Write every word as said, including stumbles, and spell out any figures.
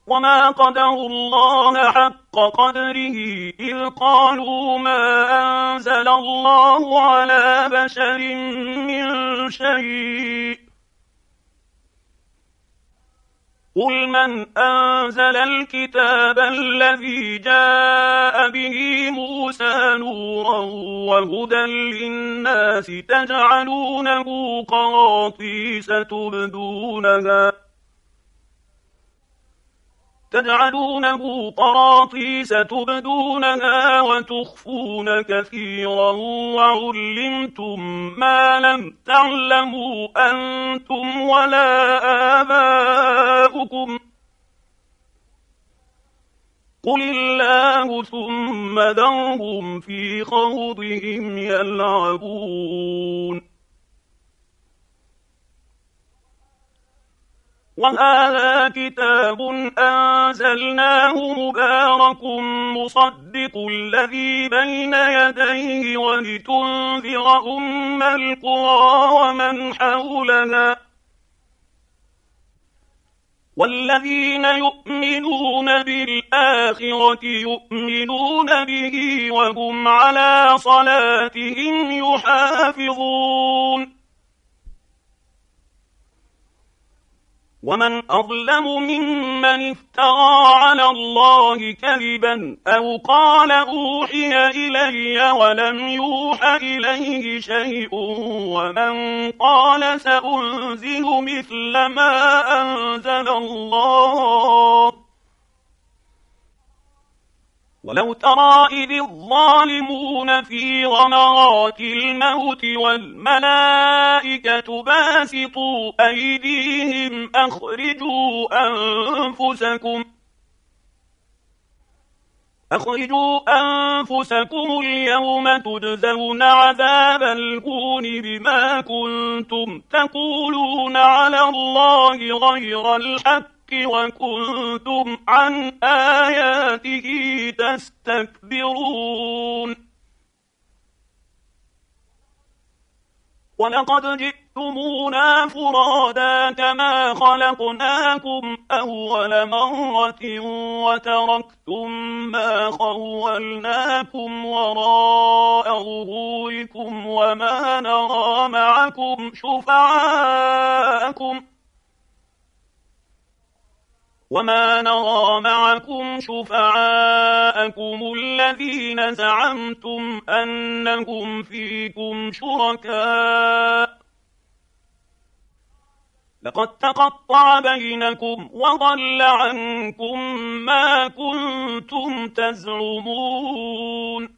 وما قدروا الله حق قدره إذ قالوا ما أنزل الله على بشر من شيء قل من أنزل الكتاب الذي جاء به موسى نورا وهدى للناس تجعلونه قراطيس تبدونها تجعلونه قراطيس تبدونها وتخفون كثيرا وعلمتم ما لم تعلموا أنتم ولا آباؤكم قل الله ثم ذرهم في خوضهم يلعبون. وهذا كتاب أنزلناه مبارك مصدق الذي بين يديه ولتنذر أم القرى ومن حولها والذين يؤمنون بالآخرة يؤمنون به وهم على صلاتهم يحافظون. ومن أظلم ممن افترى على الله كذبا أو قال أوحي إلي ولم يوح إليه شيء ومن قال سأنزل مثل ما أنزل الله. ولو ترى إذ الظالمون في غمرات الموت والملائكة باسطوا أيديهم أخرجوا أنفسكم أخرجوا أنفسكم اليوم تجزون عذاب الهون بما كنتم تقولون على الله غير الحق وكنتم عن آياته تستكبرون. ولقد جئتمونا فرادا كما خلقناكم أول مرة وتركتم ما خولناكم وراء ظهوركم وما نرى معكم شفعاءكم وما نرى معكم شفعاءكم الذين زعمتم أنهم فيكم شركاء لقد تقطع بينكم وضل عنكم ما كنتم تزعمون.